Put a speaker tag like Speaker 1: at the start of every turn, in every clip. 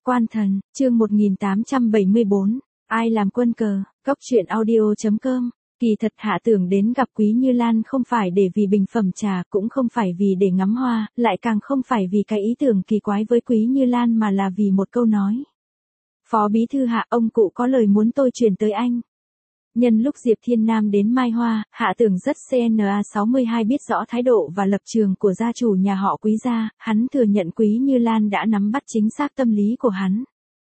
Speaker 1: Quan thần, chương 1874, ai làm quân cờ, Cốc truyện audio.com. Kỳ thật Hạ Tưởng đến gặp Quý Như Lan không phải để vì bình phẩm trà, cũng không phải vì để ngắm hoa, lại càng không phải vì cái ý tưởng kỳ quái với Quý Như Lan mà là vì một câu nói. Phó bí thư Hạ, ông cụ có lời muốn tôi truyền tới anh. Nhân lúc Diệp Thiên Nam đến Mai Hoa, Hạ Tưởng rất CNA 62 biết rõ thái độ và lập trường của gia chủ nhà họ Quý gia, hắn thừa nhận Quý Như Lan đã nắm bắt chính xác tâm lý của hắn.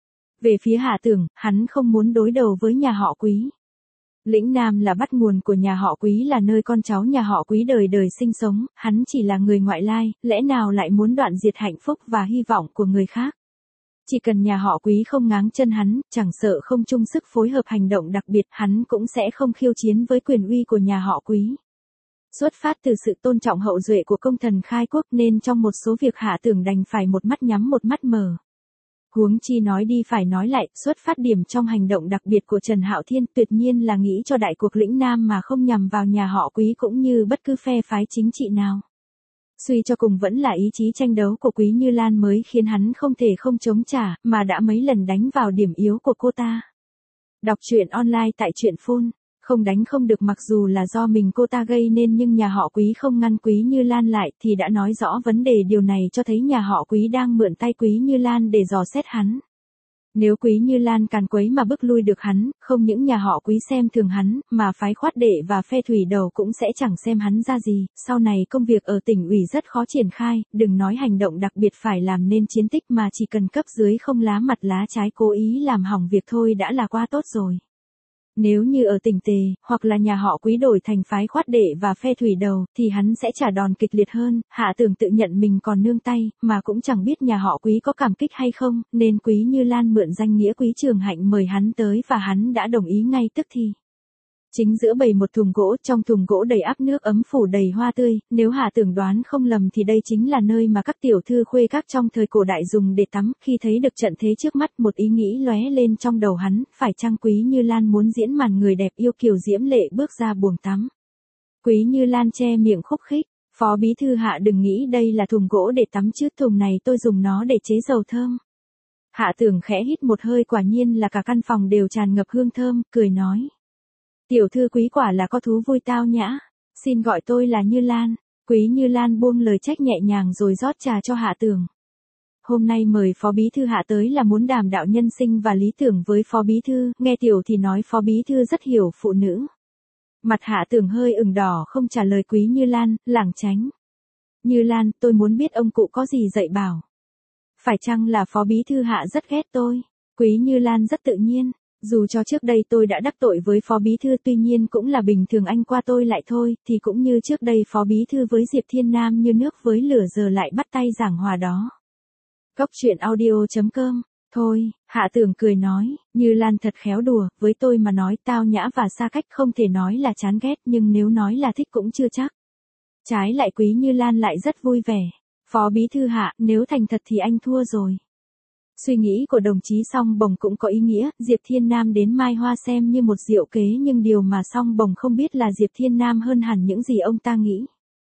Speaker 1: Về phía Hạ Tưởng, hắn không muốn đối đầu với nhà họ Quý. Lĩnh Nam là bắt nguồn của nhà họ Quý, là nơi con cháu nhà họ Quý đời đời sinh sống, hắn chỉ là người ngoại lai, lẽ nào lại muốn đoạn diệt hạnh phúc và hy vọng của người khác. Chỉ cần nhà họ Quý không ngáng chân hắn, chẳng sợ không chung sức phối hợp hành động đặc biệt, hắn cũng sẽ không khiêu chiến với quyền uy của nhà họ Quý. Xuất phát từ sự tôn trọng hậu duệ của công thần khai quốc nên trong một số việc Hạ Tưởng đành phải một mắt nhắm một mắt mở. Huống chi nói đi phải nói lại, xuất phát điểm trong hành động đặc biệt của Trần Hạo Thiên tuyệt nhiên là nghĩ cho đại cuộc lĩnh Nam mà không nhằm vào nhà họ Quý cũng như bất cứ phe phái chính trị nào. Suy cho cùng vẫn là ý chí tranh đấu của Quý Như Lan mới khiến hắn không thể không chống trả, mà đã mấy lần đánh vào điểm yếu của cô ta. Đọc truyện online tại truyện phun, không đánh không được, mặc dù là do mình cô ta gây nên nhưng nhà họ Quý không ngăn Quý Như Lan lại thì đã nói rõ vấn đề, điều này cho thấy nhà họ Quý đang mượn tay Quý Như Lan để dò xét hắn. Nếu Quý Như Lan càn quấy mà bức lui được hắn, không những nhà họ Quý xem thường hắn, mà phái khoát đệ và phe thủy đầu cũng sẽ chẳng xem hắn ra gì, sau này công việc ở tỉnh ủy rất khó triển khai, đừng nói hành động đặc biệt phải làm nên chiến tích mà chỉ cần cấp dưới không lá mặt lá trái cố ý làm hỏng việc thôi đã là quá tốt rồi. Nếu như ở tỉnh Tề, hoặc là nhà họ Quý đổi thành phái khoát đệ và phe thủy đầu, thì hắn sẽ trả đòn kịch liệt hơn. Hạ Tưởng tự nhận mình còn nương tay, mà cũng chẳng biết nhà họ Quý có cảm kích hay không, nên Quý Như Lan mượn danh nghĩa Quý Trường Hạnh mời hắn tới và hắn đã đồng ý ngay tức thì. Chính giữa bày một thùng gỗ, trong thùng gỗ đầy ắp nước ấm phủ đầy hoa tươi, nếu Hạ Tưởng đoán không lầm thì đây chính là nơi mà các tiểu thư khuê các trong thời cổ đại dùng để tắm. Khi thấy được trận thế trước mắt, một ý nghĩ lóe lên trong đầu hắn, phải chăng Quý Như Lan muốn diễn màn người đẹp yêu kiều diễm lệ bước ra buồng tắm. Quý Như Lan che miệng khúc khích, Phó bí thư Hạ đừng nghĩ đây là thùng gỗ để tắm chứ, thùng này tôi dùng nó để chế dầu thơm. Hạ Tưởng khẽ hít một hơi, quả nhiên là cả căn phòng đều tràn ngập hương thơm, cười nói. Tiểu thư Quý quả là có thú vui tao nhã, xin gọi tôi là Như Lan. Quý Như Lan buông lời trách nhẹ nhàng rồi rót trà cho Hạ Tưởng. Hôm nay mời Phó bí thư Hạ tới là muốn đàm đạo nhân sinh và lý tưởng với Phó bí thư, nghe tiểu thì nói Phó bí thư rất hiểu phụ nữ. Mặt Hạ Tưởng hơi ửng đỏ không trả lời Quý Như Lan, lảng tránh. Như Lan, tôi muốn biết ông cụ có gì dạy bảo. Phải chăng là Phó bí thư Hạ rất ghét tôi? Quý Như Lan rất tự nhiên. Dù cho trước đây tôi đã đắc tội với Phó bí thư, tuy nhiên cũng là bình thường, anh qua tôi lại thôi, thì cũng như trước đây Phó bí thư với Diệp Thiên Nam như nước với lửa, giờ lại bắt tay giảng hòa đó. Cốc truyện audio.com. Thôi, Hạ Tưởng cười nói, Như Lan thật khéo đùa, với tôi mà nói tao nhã và xa cách không thể nói là chán ghét, nhưng nếu nói là thích cũng chưa chắc. Trái lại Quý Như Lan lại rất vui vẻ. Phó bí thư Hạ, nếu thành thật thì anh thua rồi. Suy nghĩ của đồng chí Song Bồng cũng có ý nghĩa, Diệp Thiên Nam đến Mai Hoa xem như một diệu kế, nhưng điều mà Song Bồng không biết là Diệp Thiên Nam hơn hẳn những gì ông ta nghĩ.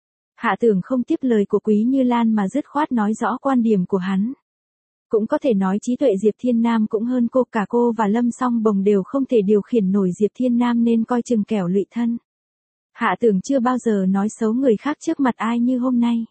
Speaker 1: Hạ Tưởng không tiếp lời của Quý Như Lan mà dứt khoát nói rõ quan điểm của hắn. Cũng có thể nói trí tuệ Diệp Thiên Nam cũng hơn cô, cả cô và Lâm Song Bồng đều không thể điều khiển nổi Diệp Thiên Nam nên coi chừng kẻo lụy thân. Hạ Tưởng chưa bao giờ nói xấu người khác trước mặt ai như hôm nay.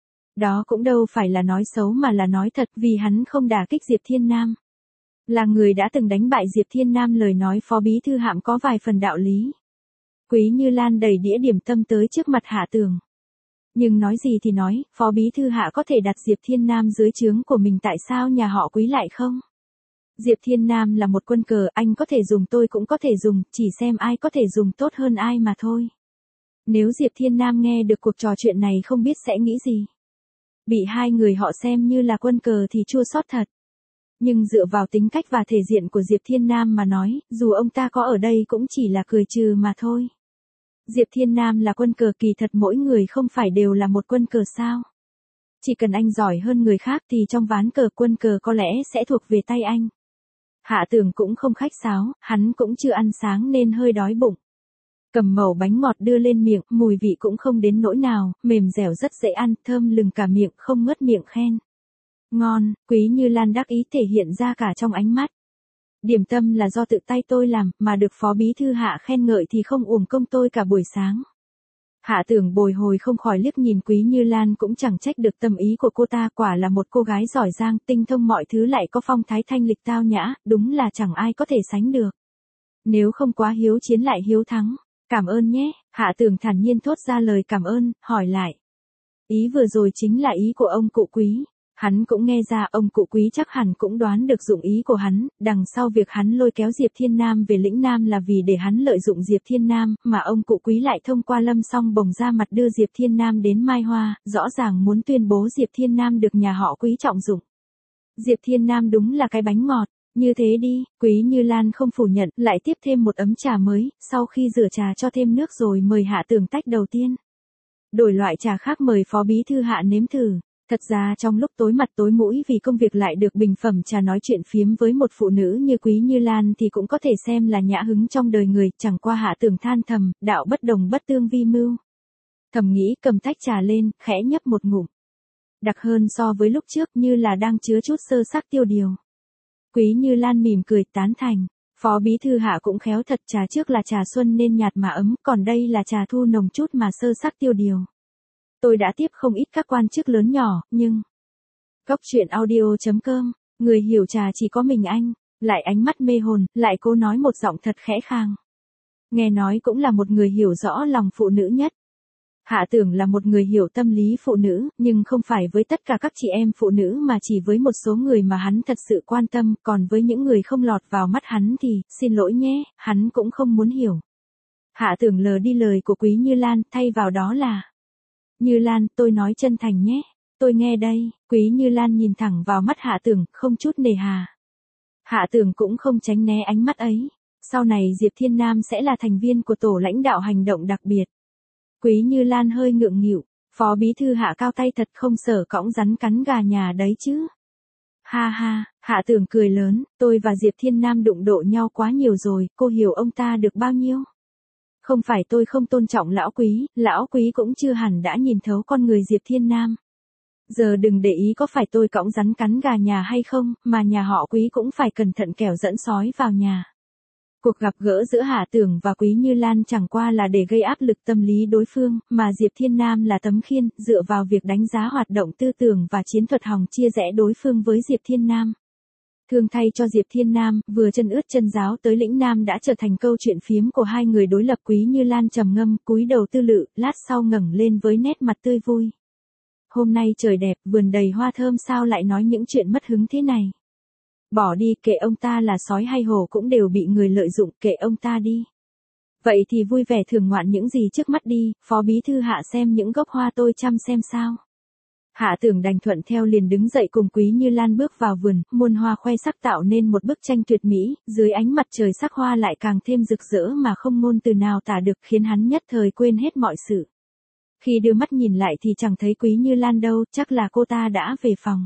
Speaker 1: Đó cũng đâu phải là nói xấu mà là nói thật, vì hắn không đả kích Diệp Thiên Nam. Là người đã từng đánh bại Diệp Thiên Nam, lời nói Phó bí thư Hạm có vài phần đạo lý. Quý Như Lan đẩy đĩa điểm tâm tới trước mặt Hạ Tưởng. Nhưng nói gì thì nói, Phó bí thư Hạ có thể đặt Diệp Thiên Nam dưới trướng của mình, tại sao nhà họ Quý lại không? Diệp Thiên Nam là một quân cờ, anh có thể dùng, tôi cũng có thể dùng, chỉ xem ai có thể dùng tốt hơn ai mà thôi. Nếu Diệp Thiên Nam nghe được cuộc trò chuyện này không biết sẽ nghĩ gì. Bị hai người họ xem như là quân cờ thì chua xót thật. Nhưng dựa vào tính cách và thể diện của Diệp Thiên Nam mà nói, dù ông ta có ở đây cũng chỉ là cười trừ mà thôi. Diệp Thiên Nam là quân cờ, kỳ thật mỗi người không phải đều là một quân cờ sao? Chỉ cần anh giỏi hơn người khác thì trong ván cờ quân cờ có lẽ sẽ thuộc về tay anh. Hạ Tưởng cũng không khách sáo, hắn cũng chưa ăn sáng nên hơi đói bụng. Cầm mẩu bánh ngọt đưa lên miệng, mùi vị cũng không đến nỗi nào, mềm dẻo rất dễ ăn, thơm lừng cả miệng, không ngớt miệng khen. Ngon, Quý Như Lan đắc ý thể hiện ra cả trong ánh mắt. Điểm tâm là do tự tay tôi làm, mà được Phó Bí Thư Hạ khen ngợi thì không uổng công tôi cả buổi sáng. Hạ Tưởng bồi hồi không khỏi liếc nhìn Quý Như Lan, cũng chẳng trách được tâm ý của cô ta, quả là một cô gái giỏi giang, tinh thông mọi thứ, lại có phong thái thanh lịch tao nhã, đúng là chẳng ai có thể sánh được. Nếu không quá hiếu chiến lại hiếu thắng. Cảm ơn nhé, Hạ Tưởng thản nhiên thốt ra lời cảm ơn, hỏi lại. Ý vừa rồi chính là ý của ông cụ Quý. Hắn cũng nghe ra, ông cụ Quý chắc hẳn cũng đoán được dụng ý của hắn, đằng sau việc hắn lôi kéo Diệp Thiên Nam về lĩnh Nam là vì để hắn lợi dụng Diệp Thiên Nam, mà ông cụ Quý lại thông qua Lâm Song Bồng ra mặt đưa Diệp Thiên Nam đến Mai Hoa, rõ ràng muốn tuyên bố Diệp Thiên Nam được nhà họ Quý trọng dụng. Diệp Thiên Nam đúng là cái bánh ngọt. Như thế đi, Quý Như Lan không phủ nhận, lại tiếp thêm một ấm trà mới, sau khi rửa trà cho thêm nước rồi mời Hạ Tưởng tách đầu tiên. Đổi loại trà khác mời Phó Bí Thư Hạ nếm thử. Thật ra trong lúc tối mặt tối mũi vì công việc lại được bình phẩm trà nói chuyện phiếm với một phụ nữ như Quý Như Lan thì cũng có thể xem là nhã hứng trong đời người, chẳng qua Hạ Tưởng than thầm, đạo bất đồng bất tương vi mưu. Thầm nghĩ, cầm tách trà lên, khẽ nhấp một ngụm. Đặc hơn so với lúc trước, như là đang chứa chút sơ sắc tiêu điều. Quý Như Lan mỉm cười tán thành. Phó Bí Thư Hạ cũng khéo thật, trà trước là trà xuân nên nhạt mà ấm, còn đây là trà thu nồng chút mà sơ sắc tiêu điều. Tôi đã tiếp không ít các quan chức lớn nhỏ, nhưng... Góc truyện audio.com, người hiểu trà chỉ có mình anh, lại ánh mắt mê hồn, lại cô nói một giọng thật khẽ khàng. Nghe nói cũng là một người hiểu rõ lòng phụ nữ nhất. Hạ Tưởng là một người hiểu tâm lý phụ nữ, nhưng không phải với tất cả các chị em phụ nữ mà chỉ với một số người mà hắn thật sự quan tâm, còn với những người không lọt vào mắt hắn thì, xin lỗi nhé, hắn cũng không muốn hiểu. Hạ Tưởng lờ đi lời của Quý Như Lan, thay vào đó là: Như Lan, tôi nói chân thành nhé, tôi nghe đây. Quý Như Lan nhìn thẳng vào mắt Hạ Tưởng, không chút nề hà. Hạ Tưởng cũng không tránh né ánh mắt ấy. Sau này Diệp Thiên Nam sẽ là thành viên của tổ lãnh đạo hành động đặc biệt. Quý Như Lan hơi ngượng nghịu, Phó Bí Thư Hạ cao tay thật, không sợ cõng rắn cắn gà nhà đấy chứ. Ha ha, Hạ Tưởng cười lớn, tôi và Diệp Thiên Nam đụng độ nhau quá nhiều rồi, cô hiểu ông ta được bao nhiêu? Không phải tôi không tôn trọng lão Quý cũng chưa hẳn đã nhìn thấu con người Diệp Thiên Nam. Giờ đừng để ý có phải tôi cõng rắn cắn gà nhà hay không, mà nhà họ Quý cũng phải cẩn thận kẻo dẫn sói vào nhà. Cuộc gặp gỡ giữa Hạ Tưởng và Quý Như Lan chẳng qua là để gây áp lực tâm lý đối phương, mà Diệp Thiên Nam là tấm khiên, dựa vào việc đánh giá hoạt động tư tưởng và chiến thuật hòng chia rẽ đối phương với Diệp Thiên Nam. Thương thay cho Diệp Thiên Nam, vừa chân ướt chân ráo tới lĩnh Nam đã trở thành câu chuyện phiếm của hai người đối lập. Quý Như Lan trầm ngâm, cúi đầu tư lự, lát sau ngẩng lên với nét mặt tươi vui. Hôm nay trời đẹp, vườn đầy hoa thơm, sao lại nói những chuyện mất hứng thế này? Bỏ đi, kệ ông ta là sói hay hổ cũng đều bị người lợi dụng, kệ ông ta đi. Vậy thì vui vẻ thưởng ngoạn những gì trước mắt đi, Phó Bí Thư Hạ xem những gốc hoa tôi chăm xem sao. Hạ Tưởng đành thuận theo, liền đứng dậy cùng Quý Như Lan bước vào vườn, muôn hoa khoe sắc tạo nên một bức tranh tuyệt mỹ, dưới ánh mặt trời sắc hoa lại càng thêm rực rỡ mà không ngôn từ nào tả được, khiến hắn nhất thời quên hết mọi sự. Khi đưa mắt nhìn lại thì chẳng thấy Quý Như Lan đâu, chắc là cô ta đã về phòng.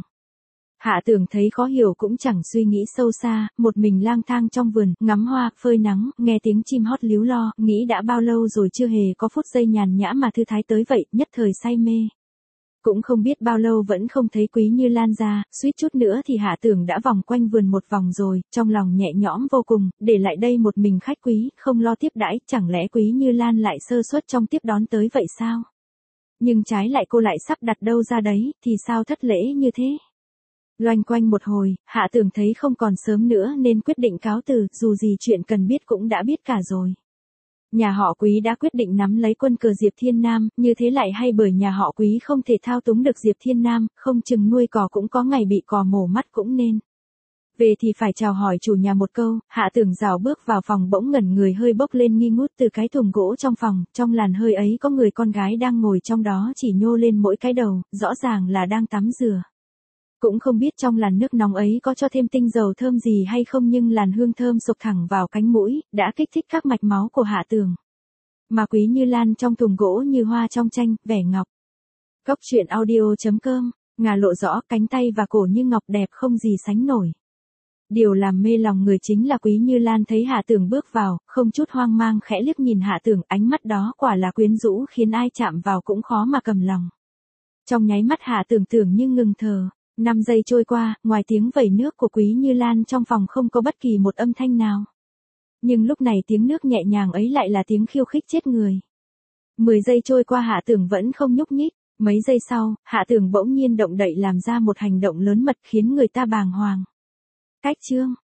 Speaker 1: Hạ Tưởng thấy khó hiểu cũng chẳng suy nghĩ sâu xa, một mình lang thang trong vườn, ngắm hoa, phơi nắng, nghe tiếng chim hót líu lo, nghĩ đã bao lâu rồi chưa hề có phút giây nhàn nhã mà thư thái tới vậy, nhất thời say mê. Cũng không biết bao lâu vẫn không thấy Quý Như Lan ra, suýt chút nữa thì Hạ Tưởng đã vòng quanh vườn một vòng rồi, trong lòng nhẹ nhõm vô cùng, để lại đây một mình khách quý, không lo tiếp đãi, chẳng lẽ Quý Như Lan lại sơ suất trong tiếp đón tới vậy sao? Nhưng trái lại cô lại sắp đặt đâu ra đấy, thì sao thất lễ như thế? Loanh quanh một hồi, Hạ Tưởng thấy không còn sớm nữa nên quyết định cáo từ, dù gì chuyện cần biết cũng đã biết cả rồi. Nhà họ Quý đã quyết định nắm lấy quân cờ Diệp Thiên Nam, như thế lại hay bởi nhà họ Quý không thể thao túng được Diệp Thiên Nam, không chừng nuôi cò cũng có ngày bị cò mổ mắt cũng nên. Về thì phải chào hỏi chủ nhà một câu, Hạ Tưởng rảo bước vào phòng bỗng ngẩn người, hơi bốc lên nghi ngút từ cái thùng gỗ trong phòng, trong làn hơi ấy có người con gái đang ngồi trong đó, chỉ nhô lên mỗi cái đầu, rõ ràng là đang tắm rửa. Cũng không biết trong làn nước nóng ấy có cho thêm tinh dầu thơm gì hay không, nhưng làn hương thơm sộc thẳng vào cánh mũi, đã kích thích các mạch máu của Hạ Tưởng. Mà Quý Như Lan trong thùng gỗ như hoa trong tranh, vẻ ngọc. Góc truyện audio.com, ngà lộ rõ, cánh tay và cổ như ngọc đẹp không gì sánh nổi. Điều làm mê lòng người chính là Quý Như Lan thấy Hạ Tưởng bước vào, không chút hoang mang khẽ liếc nhìn Hạ Tưởng, ánh mắt đó quả là quyến rũ khiến ai chạm vào cũng khó mà cầm lòng. Trong nháy mắt Hạ Tưởng tưởng như ngừng thở. 5 giây trôi qua, ngoài tiếng vẩy nước của Quý Như Lan trong phòng không có bất kỳ một âm thanh nào. Nhưng lúc này tiếng nước nhẹ nhàng ấy lại là tiếng khiêu khích chết người. 10 giây trôi qua Hạ Tưởng vẫn không nhúc nhích. Mấy giây sau, Hạ Tưởng bỗng nhiên động đậy làm ra một hành động lớn mật khiến người ta bàng hoàng. Cách chương